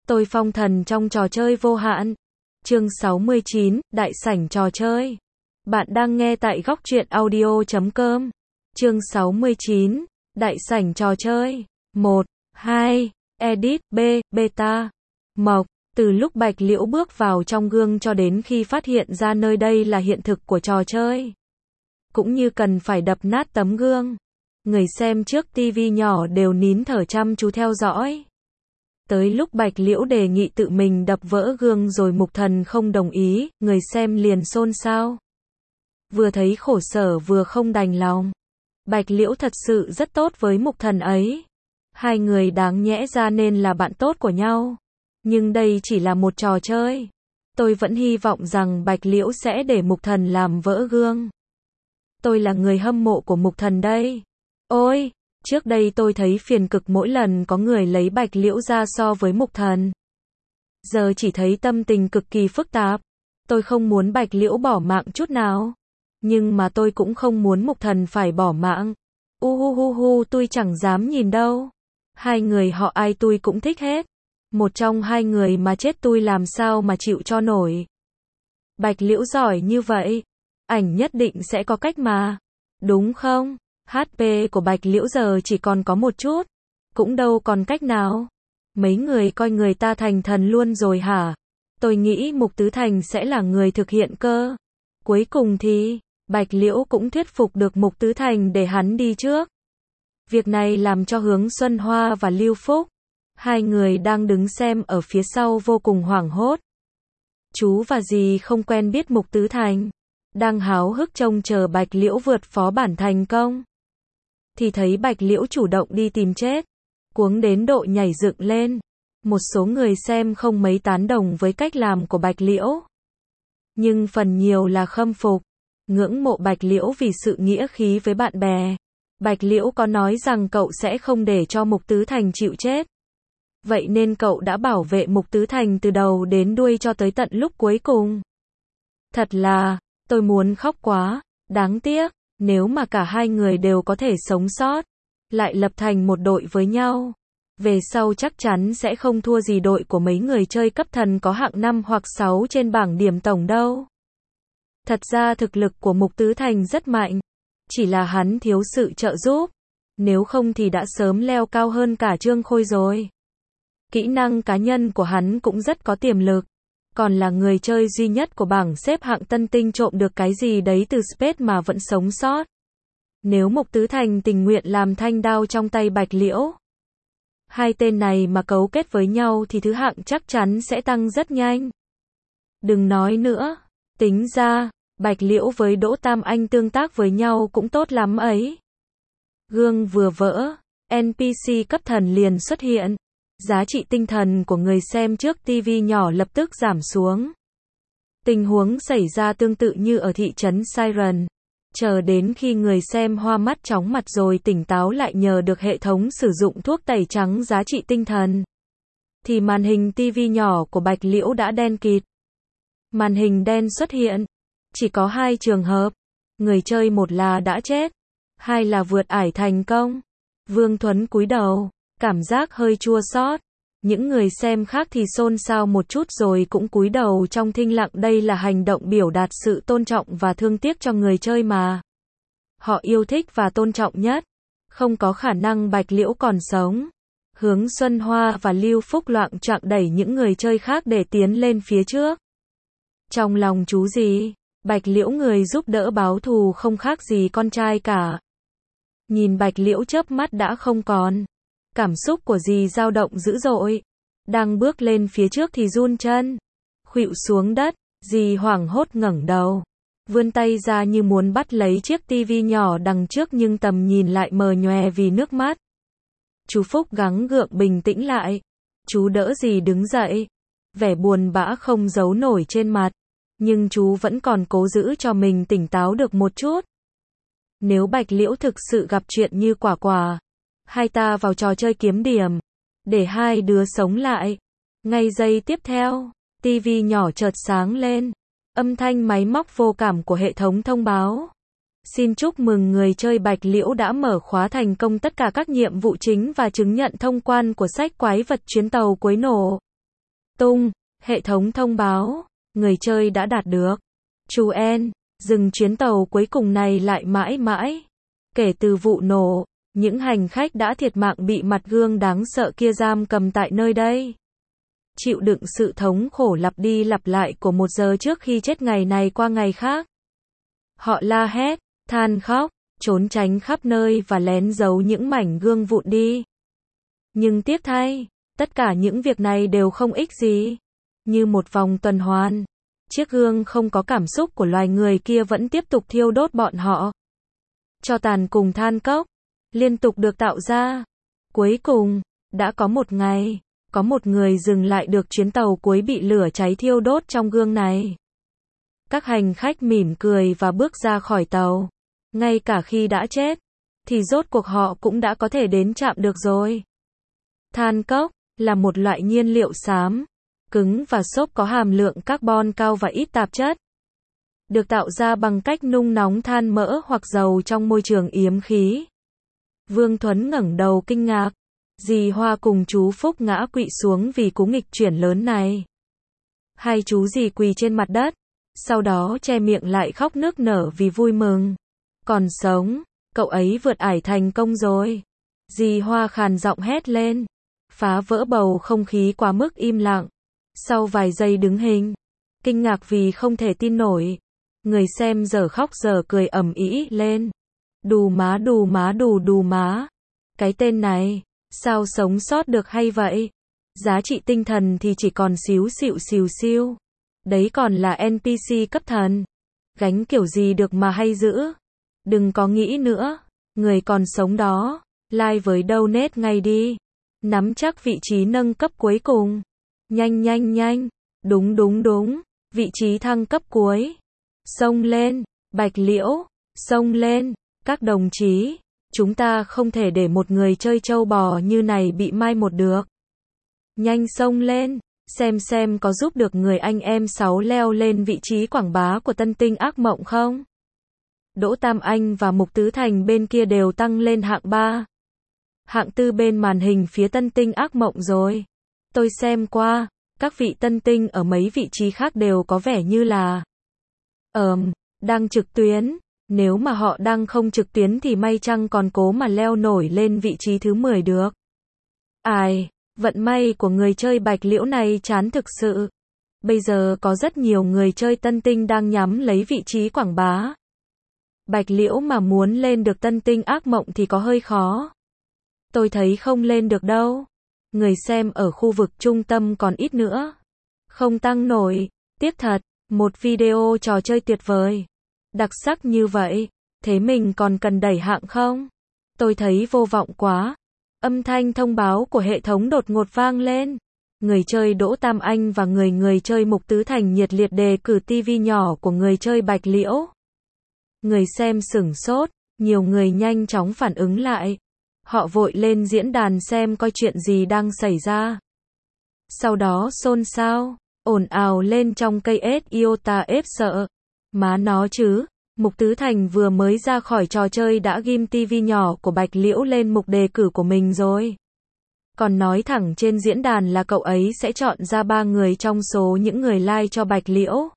Tôi phong thần trong trò chơi vô hạn. Chương 69, Đại sảnh trò chơi. Bạn đang nghe tại góc truyện audio.com. Chương 69, Đại sảnh trò chơi. 1, 2, Edit, B, Beta. Mộc, từ lúc Bạch Liễu bước vào trong gương cho đến khi phát hiện ra nơi đây là hiện thực của trò chơi. Cũng như cần phải đập nát tấm gương. Người xem trước tivi nhỏ đều nín thở chăm chú theo dõi. Tới lúc Bạch Liễu đề nghị tự mình đập vỡ gương rồi Mục Thần không đồng ý, người xem liền xôn xao. Vừa thấy khổ sở vừa không đành lòng. Bạch Liễu thật sự rất tốt với Mục Thần ấy. Hai người đáng nhẽ ra nên là bạn tốt của nhau. Nhưng đây chỉ là một trò chơi. Tôi vẫn hy vọng rằng Bạch Liễu sẽ để Mục Thần làm vỡ gương. Tôi là người hâm mộ của Mục Thần đây. Ôi! Trước đây tôi thấy phiền cực mỗi lần có người lấy Bạch Liễu ra so với Mục Thần. Giờ chỉ thấy tâm tình cực kỳ phức tạp. Tôi không muốn Bạch Liễu bỏ mạng chút nào. Nhưng mà tôi cũng không muốn Mục Thần phải bỏ mạng. Tôi chẳng dám nhìn đâu. Hai người họ ai tôi cũng thích hết. Một trong hai người mà chết tôi làm sao mà chịu cho nổi. Bạch Liễu giỏi như vậy. Ảnh nhất định sẽ có cách mà. Đúng không? HP của Bạch Liễu giờ chỉ còn có một chút. Cũng đâu còn cách nào. Mấy người coi người ta thành thần luôn rồi hả? Tôi nghĩ Mục Tứ Thành sẽ là người thực hiện cơ. Cuối cùng thì, Bạch Liễu cũng thuyết phục được Mục Tứ Thành để hắn đi trước. Việc này làm cho Hướng Xuân Hoa và Lưu Phúc, hai người đang đứng xem ở phía sau vô cùng hoảng hốt. Chú và dì không quen biết Mục Tứ Thành, đang háo hức trông chờ Bạch Liễu vượt phó bản thành công. Thì thấy Bạch Liễu chủ động đi tìm chết, cuống đến độ nhảy dựng lên. Một số người xem không mấy tán đồng với cách làm của Bạch Liễu. Nhưng phần nhiều là khâm phục, ngưỡng mộ Bạch Liễu vì sự nghĩa khí với bạn bè. Bạch Liễu có nói rằng cậu sẽ không để cho Mục Tứ Thành chịu chết. Vậy nên cậu đã bảo vệ Mục Tứ Thành từ đầu đến đuôi cho tới tận lúc cuối cùng. Thật là, tôi muốn khóc quá, đáng tiếc. Nếu mà cả hai người đều có thể sống sót, lại lập thành một đội với nhau, về sau chắc chắn sẽ không thua gì đội của mấy người chơi cấp thần có hạng 5 hoặc 6 trên bảng điểm tổng đâu. Thật ra thực lực của Mục Tứ Thành rất mạnh, chỉ là hắn thiếu sự trợ giúp, nếu không thì đã sớm leo cao hơn cả Trương Khôi rồi. Kỹ năng cá nhân của hắn cũng rất có tiềm lực. Còn là người chơi duy nhất của bảng xếp hạng tân tinh trộm được cái gì đấy từ Space mà vẫn sống sót. Nếu Mục Tứ Thành tình nguyện làm thanh đao trong tay Bạch Liễu, hai tên này mà cấu kết với nhau thì thứ hạng chắc chắn sẽ tăng rất nhanh. Đừng nói nữa, tính ra, Bạch Liễu với Đỗ Tam Anh tương tác với nhau cũng tốt lắm ấy. Gương vừa vỡ, NPC cấp thần liền xuất hiện. Giá trị tinh thần của người xem trước TV nhỏ lập tức giảm xuống. Tình huống xảy ra tương tự như ở thị trấn Siren. Chờ đến khi người xem hoa mắt chóng mặt rồi tỉnh táo lại nhờ được hệ thống sử dụng thuốc tẩy trắng giá trị tinh thần, thì màn hình TV nhỏ của Bạch Liễu đã đen kịt. Màn hình đen xuất hiện. Chỉ có hai trường hợp. Người chơi một là đã chết, hai là vượt ải thành công. Vương Thuấn cúi đầu, cảm giác hơi chua xót. Những người xem khác thì xôn xao một chút rồi cũng cúi đầu trong thinh lặng, đây là hành động biểu đạt sự tôn trọng và thương tiếc cho người chơi mà họ yêu thích và tôn trọng nhất. Không có khả năng Bạch Liễu còn sống. Hướng Xuân Hoa và Lưu Phúc loạng choạng đẩy những người chơi khác để tiến lên phía trước. Trong lòng chú gì, Bạch Liễu người giúp đỡ báo thù không khác gì con trai cả. Nhìn Bạch Liễu chớp mắt đã không còn. Cảm xúc của dì dao động dữ dội. Đang bước lên phía trước thì run chân, khuỵu xuống đất. Dì hoảng hốt ngẩng đầu, vươn tay ra như muốn bắt lấy chiếc tivi nhỏ đằng trước nhưng tầm nhìn lại mờ nhòe vì nước mắt. Chú Phúc gắng gượng bình tĩnh lại. Chú đỡ dì đứng dậy. Vẻ buồn bã không giấu nổi trên mặt. Nhưng chú vẫn còn cố giữ cho mình tỉnh táo được một chút. Nếu Bạch Liễu thực sự gặp chuyện như Quả Quả, hai ta vào trò chơi kiếm điểm, để hai đứa sống lại. Ngay giây tiếp theo, tivi nhỏ chợt sáng lên. Âm thanh máy móc vô cảm của hệ thống thông báo. Xin chúc mừng người chơi Bạch Liễu đã mở khóa thành công tất cả các nhiệm vụ chính và chứng nhận thông quan của sách quái vật chuyến tàu cuối nổ. Tung, hệ thống thông báo, người chơi đã đạt được. Chú En, dừng chuyến tàu cuối cùng này lại mãi mãi. Kể từ vụ nổ, những hành khách đã thiệt mạng bị mặt gương đáng sợ kia giam cầm tại nơi đây. Chịu đựng sự thống khổ lặp đi lặp lại của 1 giờ trước khi chết ngày này qua ngày khác. Họ la hét, than khóc, trốn tránh khắp nơi và lén giấu những mảnh gương vụn đi. Nhưng tiếc thay, tất cả những việc này đều không ích gì. Như một vòng tuần hoàn, chiếc gương không có cảm xúc của loài người kia vẫn tiếp tục thiêu đốt bọn họ. Tro tàn cùng than cốc liên tục được tạo ra. Cuối cùng, đã có một ngày, có một người dừng lại được chuyến tàu cuối bị lửa cháy thiêu đốt trong gương này. Các hành khách mỉm cười và bước ra khỏi tàu. Ngay cả khi đã chết, thì rốt cuộc họ cũng đã có thể đến trạm được rồi. Than cốc là một loại nhiên liệu xám, cứng và xốp có hàm lượng carbon cao và ít tạp chất. Được tạo ra bằng cách nung nóng than mỡ hoặc dầu trong môi trường yếm khí. Vương Thuấn ngẩng đầu kinh ngạc. Dì Hoa cùng chú Phúc ngã quỵ xuống vì cú nghịch chuyển lớn này. Hai chú dì quỳ trên mặt đất, sau đó che miệng lại khóc nức nở vì vui mừng. Còn sống, cậu ấy vượt ải thành công rồi. Dì Hoa khàn giọng hét lên, phá vỡ bầu không khí quá mức im lặng. Sau vài giây đứng hình, kinh ngạc vì không thể tin nổi, người xem giờ khóc giờ cười ầm ĩ lên. Đù má đù má đù đù má. Cái tên này, sao sống sót được hay vậy? Giá trị tinh thần thì chỉ còn xíu xìu. Đấy còn là NPC cấp thần. Gánh kiểu gì được mà hay dữ. Đừng có nghĩ nữa, người còn sống đó, like với donate ngay đi. Nắm chắc vị trí nâng cấp cuối cùng. Nhanh. Đúng. Vị trí thăng cấp cuối. Xông lên, Bạch Liễu, xông lên, các đồng chí. Chúng ta không thể để một người chơi trâu bò như này bị mai một được. Nhanh xông lên, xem có giúp được người anh em 6 leo lên vị trí quảng bá của Tân Tinh Ác Mộng không? Đỗ Tam Anh và Mục Tứ Thành bên kia đều tăng lên hạng 3. Hạng 4 bên màn hình phía Tân Tinh Ác Mộng rồi. Tôi xem qua, các vị Tân Tinh ở mấy vị trí khác đều có vẻ như là đang trực tuyến. Nếu mà họ đang không trực tuyến thì may chăng còn cố mà leo nổi lên vị trí thứ 10 được. Ai, vận may của người chơi Bạch Liễu này chán thực sự. Bây giờ có rất nhiều người chơi Tân Tinh đang nhắm lấy vị trí quảng bá. Bạch Liễu mà muốn lên được Tân Tinh Ác Mộng thì có hơi khó. Tôi thấy không lên được đâu. Người xem ở khu vực trung tâm còn ít nữa. Không tăng nổi, tiếc thật, một video trò chơi tuyệt vời. Đặc sắc như vậy, thế mình còn cần đẩy hạng không? Tôi thấy vô vọng quá. Âm thanh thông báo của hệ thống đột ngột vang lên. Người chơi Đỗ Tam Anh và người chơi Mục Tứ Thành nhiệt liệt đề cử TV nhỏ của người chơi Bạch Liễu. Người xem sửng sốt, nhiều người nhanh chóng phản ứng lại. Họ vội lên diễn đàn xem coi chuyện gì đang xảy ra. Sau đó xôn xao, ồn ào lên trong cây ếch iota ếp sợ. Má nó chứ, Mục Tứ Thành vừa mới ra khỏi trò chơi đã ghim TV nhỏ của Bạch Liễu lên mục đề cử của mình rồi. Còn nói thẳng trên diễn đàn là cậu ấy sẽ chọn ra 3 người trong số những người like cho Bạch Liễu.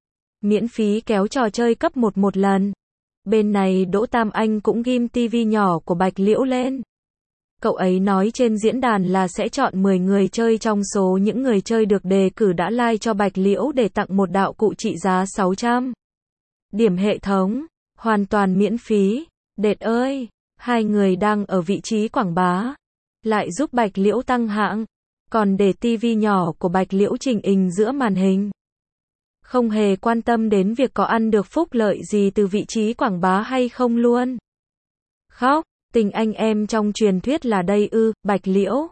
Miễn phí kéo trò chơi cấp 1 một lần. Bên này Đỗ Tam Anh cũng ghim TV nhỏ của Bạch Liễu lên. Cậu ấy nói trên diễn đàn là sẽ chọn 10 người chơi trong số những người chơi được đề cử đã like cho Bạch Liễu để tặng một đạo cụ trị giá 600 điểm hệ thống, hoàn toàn miễn phí. Đệt ơi, hai người đang ở vị trí quảng bá, lại giúp Bạch Liễu tăng hạng, còn để TV nhỏ của Bạch Liễu chỉnh hình giữa màn hình. Không hề quan tâm đến việc có ăn được phúc lợi gì từ vị trí quảng bá hay không luôn. Khóc, tình anh em trong truyền thuyết là đây ư, Bạch Liễu.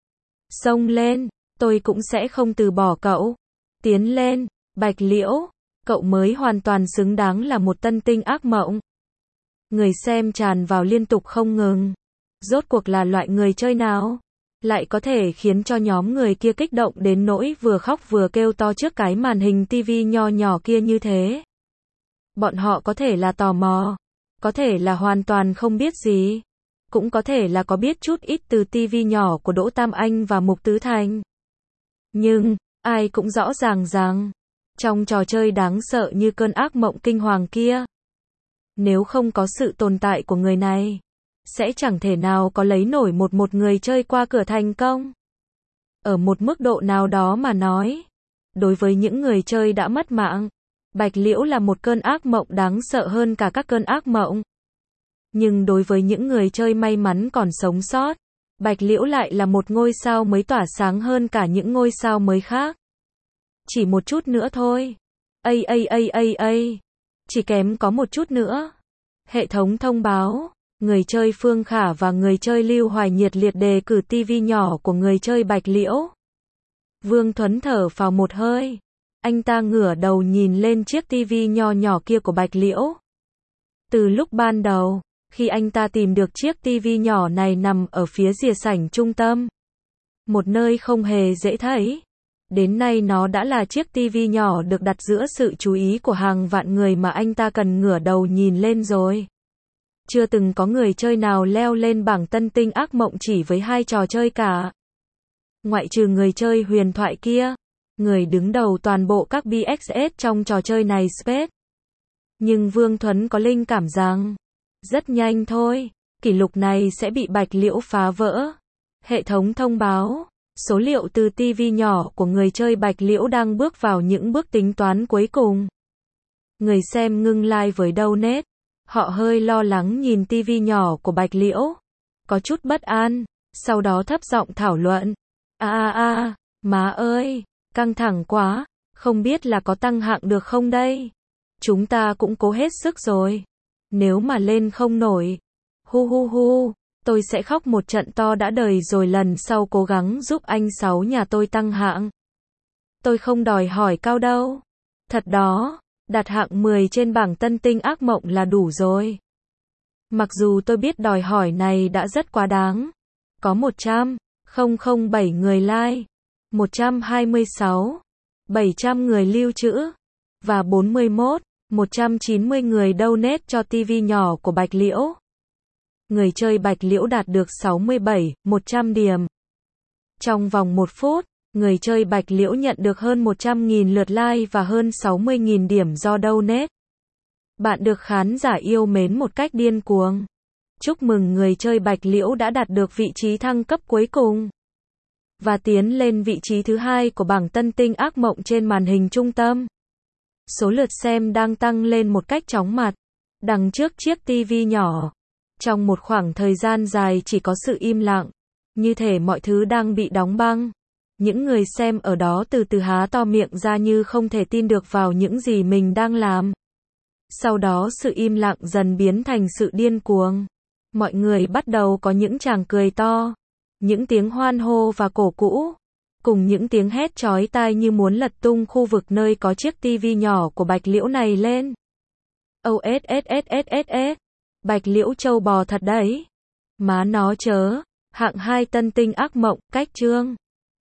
Xông lên, tôi cũng sẽ không từ bỏ cậu. Tiến lên, Bạch Liễu, cậu mới hoàn toàn xứng đáng là một Tân Tinh Ác Mộng. Người xem tràn vào liên tục không ngừng. Rốt cuộc là loại người chơi nào lại có thể khiến cho nhóm người kia kích động đến nỗi vừa khóc vừa kêu to trước cái màn hình TV nho nhỏ kia như thế. Bọn họ có thể là tò mò, có thể là hoàn toàn không biết gì, cũng có thể là có biết chút ít từ TV nhỏ của Đỗ Tam Anh và Mục Tứ Thành. Nhưng, Ai cũng rõ ràng rằng, trong trò chơi đáng sợ như cơn ác mộng kinh hoàng kia, nếu không có sự tồn tại của người này, sẽ chẳng thể nào có lấy nổi một người chơi qua cửa thành công. Ở một mức độ nào đó mà nói, đối với những người chơi đã mất mạng, Bạch Liễu là một cơn ác mộng đáng sợ hơn cả các cơn ác mộng. Nhưng đối với những người chơi may mắn còn sống sót, Bạch Liễu lại là một ngôi sao mới tỏa sáng hơn cả những ngôi sao mới khác. Chỉ một chút nữa thôi. Chỉ kém có một chút nữa. Hệ thống thông báo, người chơi Phương Khả và người chơi Lưu Hoài nhiệt liệt đề cử TV nhỏ của người chơi Bạch Liễu. Vương Thuấn thở phào một hơi. Anh ta ngửa đầu nhìn lên chiếc TV nho nhỏ kia của Bạch Liễu. Từ lúc ban đầu, khi anh ta tìm được chiếc TV nhỏ này nằm ở phía rìa sảnh trung tâm, một nơi không hề dễ thấy, đến nay nó đã là chiếc TV nhỏ được đặt giữa sự chú ý của hàng vạn người mà anh ta cần ngửa đầu nhìn lên rồi. Chưa từng có người chơi nào leo lên bảng tân tinh ác mộng chỉ với 2 trò chơi cả. Ngoại trừ người chơi huyền thoại kia, người đứng đầu toàn bộ các BXS trong trò chơi này Space. Nhưng Vương Thuấn có linh cảm rằng, rất nhanh thôi, kỷ lục này sẽ bị Bạch Liễu phá vỡ. Hệ thống thông báo, số liệu từ TV nhỏ của người chơi Bạch Liễu đang bước vào những bước tính toán cuối cùng. Người xem ngưng like với donate. Họ hơi lo lắng nhìn TV nhỏ của Bạch Liễu, có chút bất an, sau đó thấp giọng thảo luận. Má ơi, căng thẳng quá, không biết là có tăng hạng được không đây? Chúng ta cũng cố hết sức rồi. Nếu mà lên không nổi, tôi sẽ khóc một trận to đã đời rồi lần sau cố gắng giúp anh Sáu nhà tôi tăng hạng. Tôi không đòi hỏi cao đâu. Thật đó, đạt hạng 10 trên bảng tân tinh ác mộng là đủ rồi. Mặc dù tôi biết đòi hỏi này đã rất quá đáng. Có 100,007 người like, 126,700 người lưu trữ, và 190 người donate cho TV nhỏ của Bạch Liễu. Người chơi Bạch Liễu đạt được 67,100 điểm. Trong vòng 1 phút, người chơi Bạch Liễu nhận được hơn 100.000 lượt like và hơn 60.000 điểm do donate. Bạn được khán giả yêu mến một cách điên cuồng. Chúc mừng người chơi Bạch Liễu đã đạt được vị trí thăng cấp cuối cùng và tiến lên vị trí thứ 2 của bảng tân tinh ác mộng trên màn hình trung tâm. Số lượt xem đang tăng lên một cách chóng mặt. Đằng trước chiếc TV nhỏ, trong một khoảng thời gian dài chỉ có sự im lặng, như thể mọi thứ đang bị đóng băng. Những người xem ở đó từ từ há to miệng ra như không thể tin được vào những gì mình đang làm. Sau đó sự im lặng dần biến thành sự điên cuồng. Mọi người bắt đầu có những tràng cười to, những tiếng hoan hô và cổ vũ, cùng những tiếng hét chói tai như muốn lật tung khu vực nơi có chiếc TV nhỏ của Bạch Liễu này lên. Bạch Liễu trâu bò thật đấy. Má nó chớ, hạng 2 tân tinh ác mộng, cách chương.